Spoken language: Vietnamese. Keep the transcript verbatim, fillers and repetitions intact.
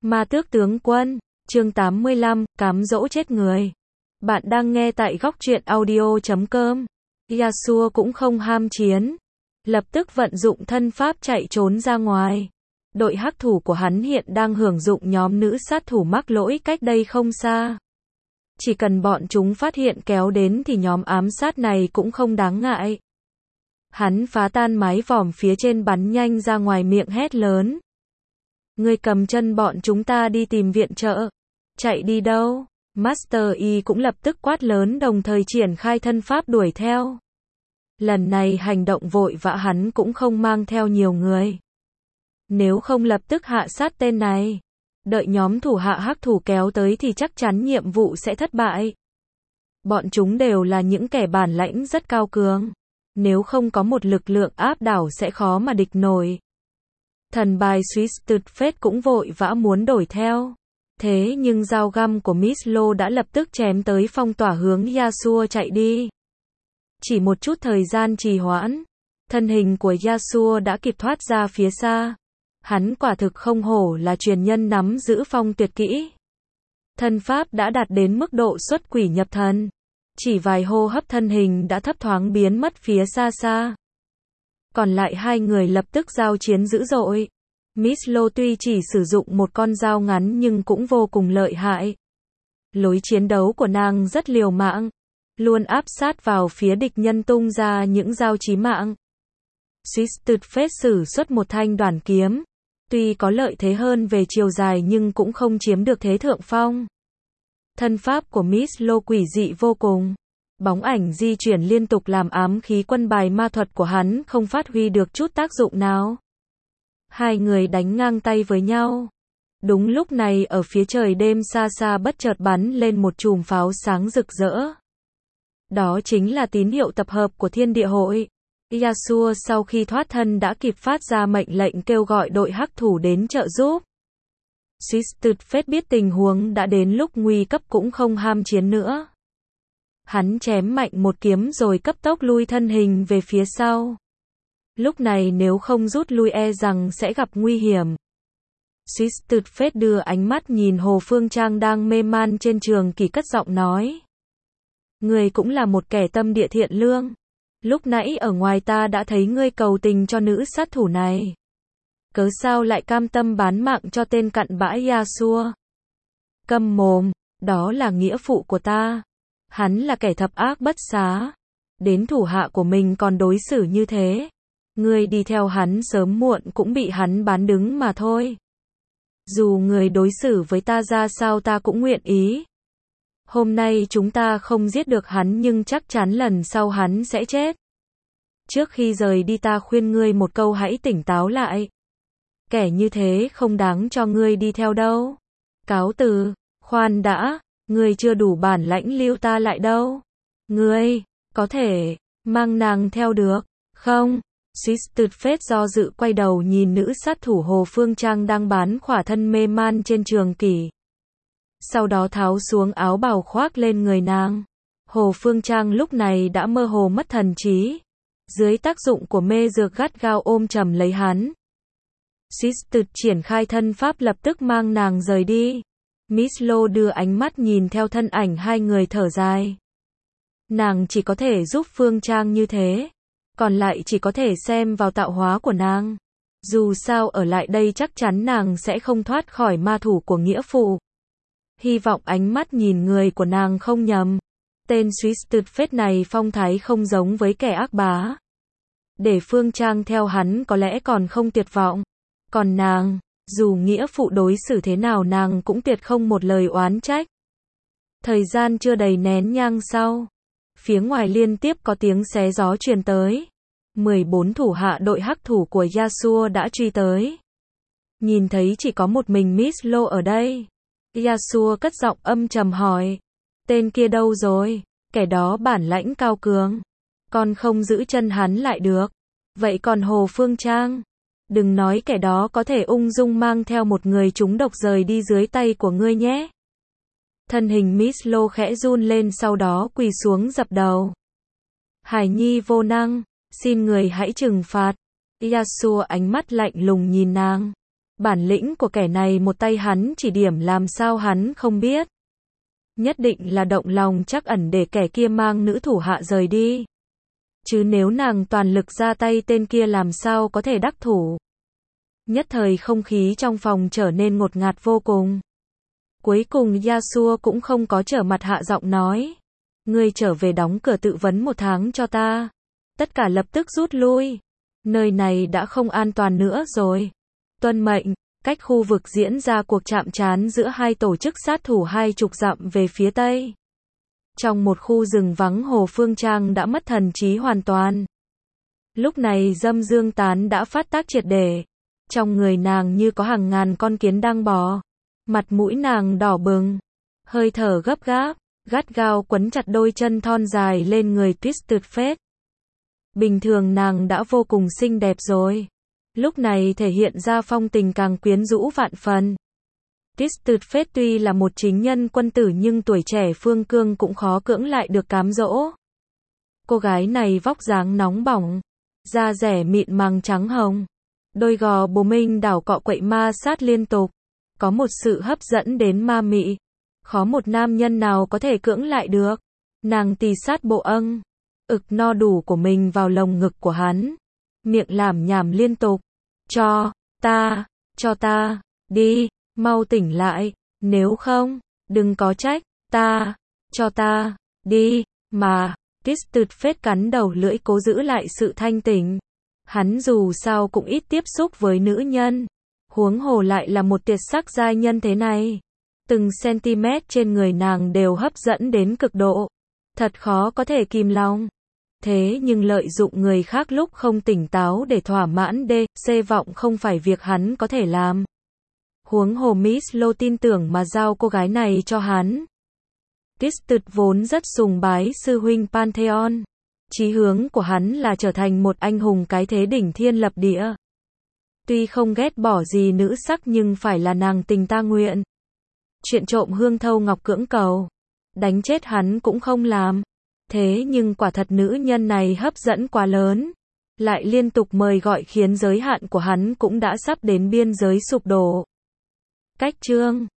Ma Tước Tướng Quân, chương tám mươi lăm, cám dỗ chết người. Bạn đang nghe tại góc truyện audio chấm com. Yasuo cũng không ham chiến, lập tức vận dụng thân pháp chạy trốn ra ngoài. Đội hắc thủ của hắn hiện đang hưởng dụng nhóm nữ sát thủ mắc lỗi cách đây không xa. Chỉ cần bọn chúng phát hiện kéo đến thì nhóm ám sát này cũng không đáng ngại. Hắn phá tan mái vòm phía trên bắn nhanh ra ngoài, miệng hét lớn. Ngươi cầm chân bọn chúng ta đi tìm viện trợ. Chạy đi đâu? Master Yi cũng lập tức quát lớn, đồng thời triển khai thân pháp đuổi theo. Lần này hành động vội vã, hắn cũng không mang theo nhiều người. Nếu không lập tức hạ sát tên này. Đợi nhóm thủ hạ hắc thủ kéo tới thì chắc chắn nhiệm vụ sẽ thất bại. Bọn chúng đều là những kẻ bản lãnh rất cao cường. Nếu không có một lực lượng áp đảo sẽ khó mà địch nổi. Thần bài Twisted Fate cũng vội vã muốn đổi theo. Thế nhưng dao găm của Miss Lo đã lập tức chém tới, phong tỏa hướng Yasuo chạy đi. Chỉ một chút thời gian trì hoãn, thân hình của Yasuo đã kịp thoát ra phía xa. Hắn quả thực không hổ là truyền nhân nắm giữ phong tuyệt kỹ. Thân pháp đã đạt đến mức độ xuất quỷ nhập thần. Chỉ vài hô hấp thân hình đã thấp thoáng biến mất phía xa xa. Còn lại hai người lập tức giao chiến dữ dội. Miss Lo tuy chỉ sử dụng một con dao ngắn nhưng cũng vô cùng lợi hại. Lối chiến đấu của nàng rất liều mạng, luôn áp sát vào phía địch nhân, tung ra những dao chí mạng. Twisted Fate sử xuất một thanh đoản kiếm. Tuy có lợi thế hơn về chiều dài nhưng cũng không chiếm được thế thượng phong. Thân pháp của Miss Lo quỷ dị vô cùng. Bóng ảnh di chuyển liên tục làm ám khí quân bài ma thuật của hắn không phát huy được chút tác dụng nào. Hai người đánh ngang tay với nhau. Đúng lúc này ở phía trời đêm xa xa bất chợt bắn lên một chùm pháo sáng rực rỡ. Đó chính là tín hiệu tập hợp của thiên địa hội. Yasuo sau khi thoát thân đã kịp phát ra mệnh lệnh kêu gọi đội hắc thủ đến trợ giúp. Twisted Fate biết tình huống đã đến lúc nguy cấp cũng không ham chiến nữa. Hắn chém mạnh một kiếm rồi cấp tốc lui thân hình về phía sau. Lúc này nếu không rút lui e rằng sẽ gặp nguy hiểm. Twisted Fate đưa ánh mắt nhìn Hồ Phương Trang đang mê man trên trường kỳ, cất giọng nói. Ngươi cũng là một kẻ tâm địa thiện lương. Lúc nãy ở ngoài ta đã thấy ngươi cầu tình cho nữ sát thủ này. Cớ sao lại cam tâm bán mạng cho tên cặn bã Yasuo? Câm mồm, đó là nghĩa phụ của ta. Hắn là kẻ thập ác bất xá. Đến thủ hạ của mình còn đối xử như thế. Ngươi đi theo hắn sớm muộn cũng bị hắn bán đứng mà thôi. Dù người đối xử với ta ra sao ta cũng nguyện ý. Hôm nay chúng ta không giết được hắn nhưng chắc chắn lần sau hắn sẽ chết. Trước khi rời đi ta khuyên ngươi một câu, hãy tỉnh táo lại. Kẻ như thế không đáng cho ngươi đi theo đâu. Cáo từ, khoan đã, ngươi chưa đủ bản lãnh lưu ta lại đâu. Ngươi, có thể, mang nàng theo được, không? Twisted Fate do dự quay đầu nhìn nữ sát thủ Hồ Phương Trang đang bán khỏa thân mê man trên trường kỷ. Sau đó tháo xuống áo bào khoác lên người nàng. Hồ Phương Trang lúc này đã mơ hồ mất thần trí. Dưới tác dụng của mê dược gắt gao ôm chầm lấy hắn. Twisted triển khai thân pháp lập tức mang nàng rời đi. Miss Lo đưa ánh mắt nhìn theo thân ảnh hai người, thở dài. Nàng chỉ có thể giúp Phương Trang như thế. Còn lại chỉ có thể xem vào tạo hóa của nàng. Dù sao ở lại đây chắc chắn nàng sẽ không thoát khỏi ma thủ của nghĩa phụ. Hy vọng ánh mắt nhìn người của nàng không nhầm. Tên Twisted Fate này phong thái không giống với kẻ ác bá. Để Phương Trang theo hắn có lẽ còn không tuyệt vọng. Còn nàng, dù nghĩa phụ đối xử thế nào nàng cũng tuyệt không một lời oán trách. Thời gian chưa đầy nén nhang sau. Phía ngoài liên tiếp có tiếng xé gió truyền tới. mười bốn thủ hạ đội hắc thủ của Yasuo đã truy tới. Nhìn thấy chỉ có một mình Miss Lo ở đây. Yasuo cất giọng âm trầm hỏi. Tên kia đâu rồi? Kẻ đó bản lãnh cao cường. Con không giữ chân hắn lại được. Vậy còn Hồ Phương Trang? Đừng nói kẻ đó có thể ung dung mang theo một người trúng độc rời đi dưới tay của ngươi nhé. Thân hình Miss Lo khẽ run lên, sau đó quỳ xuống dập đầu. Hải nhi vô năng, xin người hãy trừng phạt. Yasuo ánh mắt lạnh lùng nhìn nàng. Bản lĩnh của kẻ này một tay hắn chỉ điểm làm sao hắn không biết. Nhất định là động lòng trắc ẩn để kẻ kia mang nữ thủ hạ rời đi. Chứ nếu nàng toàn lực ra tay tên kia làm sao có thể đắc thủ. Nhất thời không khí trong phòng trở nên ngột ngạt vô cùng. Cuối cùng Yasuo cũng không có trở mặt hạ giọng nói. Ngươi trở về đóng cửa tự vấn một tháng cho ta. Tất cả lập tức rút lui. Nơi này đã không an toàn nữa rồi. Tuân mệnh, cách khu vực diễn ra cuộc chạm trán giữa hai tổ chức sát thủ hai chục dặm về phía tây. Trong một khu rừng vắng Hồ Phương Trang đã mất thần trí hoàn toàn. Lúc này Dâm Dương Tán đã phát tác triệt để. Trong người nàng như có hàng ngàn con kiến đang bò. Mặt mũi nàng đỏ bừng. Hơi thở gấp gáp, gắt gao quấn chặt đôi chân thon dài lên người Twisted Fate. Bình thường nàng đã vô cùng xinh đẹp rồi. Lúc này thể hiện ra phong tình càng quyến rũ vạn phần. Twisted Fate tuy là một chính nhân quân tử nhưng tuổi trẻ phương cương cũng khó cưỡng lại được cám dỗ. Cô gái này vóc dáng nóng bỏng, da dẻ mịn màng trắng hồng, đôi gò bồ minh đảo cọ quậy ma sát liên tục, có một sự hấp dẫn đến ma mị, khó một nam nhân nào có thể cưỡng lại được. Nàng tì sát bộ âng, ực no đủ của mình vào lồng ngực của hắn, miệng lảm nhảm liên tục, cho ta, cho ta, đi, mau tỉnh lại, nếu không, đừng có trách, ta, cho ta, đi, mà, Twisted Fate cắn đầu lưỡi cố giữ lại sự thanh tỉnh. Hắn dù sao cũng ít tiếp xúc với nữ nhân, huống hồ lại là một tuyệt sắc giai nhân thế này. Từng cm trên người nàng đều hấp dẫn đến cực độ, thật khó có thể kìm lòng. Thế nhưng lợi dụng người khác lúc không tỉnh táo để thỏa mãn đê xê vọng không phải việc hắn có thể làm. Huống hồ Miss Lô tin tưởng mà giao cô gái này cho hắn. Twisted vốn rất sùng bái sư huynh Pantheon. Chí hướng của hắn là trở thành một anh hùng cái thế đỉnh thiên lập địa. Tuy không ghét bỏ gì nữ sắc nhưng phải là nàng tình ta nguyện. Chuyện trộm hương thâu ngọc cưỡng cầu, đánh chết hắn cũng không làm. Thế nhưng quả thật nữ nhân này hấp dẫn quá lớn, lại liên tục mời gọi khiến giới hạn của hắn cũng đã sắp đến biên giới sụp đổ. Cách chương